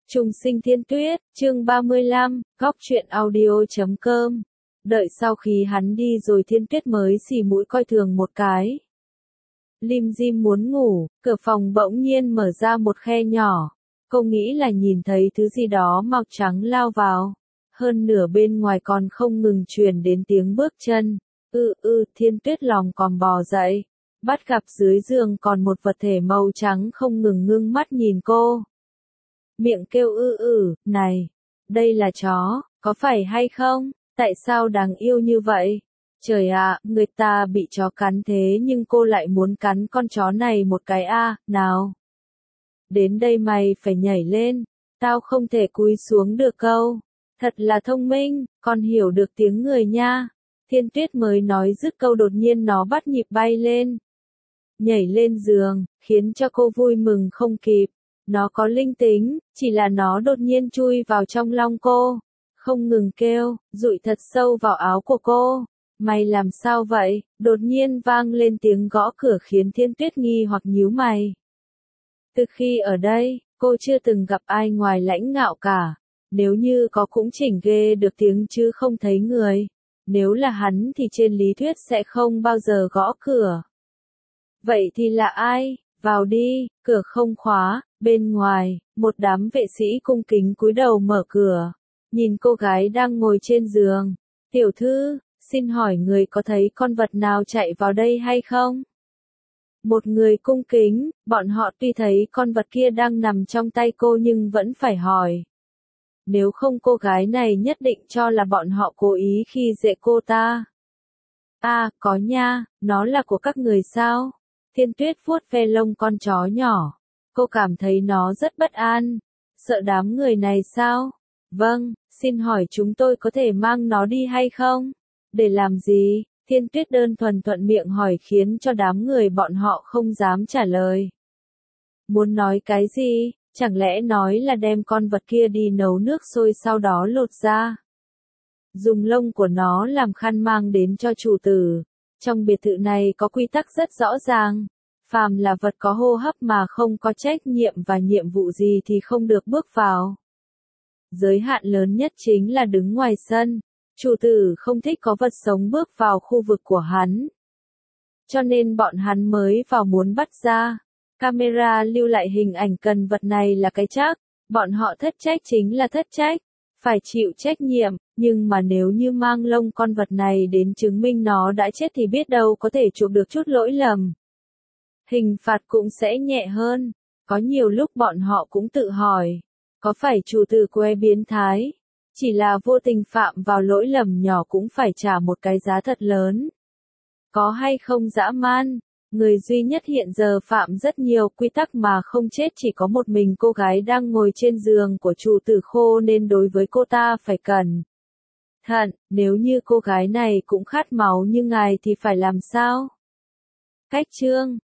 Trùng sinh thiên tuyết, chương 35, góc truyện audio.com. Đợi sau khi hắn đi rồi thiên tuyết mới xì mũi coi thường một cái. Lim Dim muốn ngủ, cửa phòng bỗng nhiên mở ra một khe nhỏ. Cô nghĩ là nhìn thấy thứ gì đó màu trắng lao vào. Hơn nửa bên ngoài còn không ngừng truyền đến tiếng bước chân. Thiên tuyết lòng còn bò dậy. Bắt gặp dưới giường còn một vật thể màu trắng không ngừng ngưng mắt nhìn cô. Miệng kêu này, đây là chó, có phải hay không? Tại sao đáng yêu như vậy? Trời ạ, người ta bị chó cắn thế nhưng cô lại muốn cắn con chó này một cái nào. Đến đây mày phải nhảy lên, tao không thể cúi xuống được câu. Thật là thông minh, con hiểu được tiếng người nha. Thiên tuyết mới nói dứt câu đột nhiên nó bắt nhịp bay lên. Nhảy lên giường, khiến cho cô vui mừng không kịp. Nó có linh tính, chỉ là nó đột nhiên chui vào trong lòng cô. Không ngừng kêu, dụi thật sâu vào áo của cô. Mày làm sao vậy? Đột nhiên vang lên tiếng gõ cửa khiến Thiên Tuyết nghi hoặc nhíu mày. Từ khi ở đây, cô chưa từng gặp ai ngoài Lãnh Ngạo cả. Nếu như có cũng chỉnh ghê được tiếng chứ không thấy người. Nếu là hắn thì trên lý thuyết sẽ không bao giờ gõ cửa. Vậy thì là ai? Vào đi, cửa không khóa, bên ngoài, một đám vệ sĩ cung kính cúi đầu mở cửa. Nhìn cô gái đang ngồi trên giường. Tiểu thư, xin hỏi người có thấy con vật nào chạy vào đây hay không? Một người cung kính, bọn họ tuy thấy con vật kia đang nằm trong tay cô nhưng vẫn phải hỏi. Nếu không cô gái này nhất định cho là bọn họ cố ý khi dễ cô ta. Có nha, nó là của các người sao? Thiên Tuyết vuốt ve lông con chó nhỏ. Cô cảm thấy nó rất bất an. Sợ đám người này sao? Vâng, xin hỏi chúng tôi có thể mang nó đi hay không? Để làm gì? Thiên Tuyết đơn thuần thuận miệng hỏi khiến cho đám người bọn họ không dám trả lời. Muốn nói cái gì? Chẳng lẽ nói là đem con vật kia đi nấu nước sôi sau đó lột ra? Dùng lông của nó làm khăn mang đến cho chủ tử. Trong biệt thự này có quy tắc rất rõ ràng. Phàm là vật có hô hấp mà không có trách nhiệm và nhiệm vụ gì thì không được bước vào. Giới hạn lớn nhất chính là đứng ngoài sân. Chủ tử không thích có vật sống bước vào khu vực của hắn. Cho nên bọn hắn mới vào muốn bắt ra. Camera lưu lại hình ảnh cần vật này là cái chắc. Bọn họ thất trách chính là thất trách. Phải chịu trách nhiệm, nhưng mà nếu như mang lông con vật này đến chứng minh nó đã chết thì biết đâu có thể chuộc được chút lỗi lầm. Hình phạt cũng sẽ nhẹ hơn. Có nhiều lúc bọn họ cũng tự hỏi. Có phải chủ tử que biến thái? Chỉ là vô tình phạm vào lỗi lầm nhỏ cũng phải trả một cái giá thật lớn. Có hay không dã man? Người duy nhất hiện giờ phạm rất nhiều quy tắc mà không chết chỉ có một mình cô gái đang ngồi trên giường của chủ tử Khô nên đối với cô ta phải cẩn thận. Nếu như cô gái này cũng khát máu như ngài thì phải làm sao? Cách chương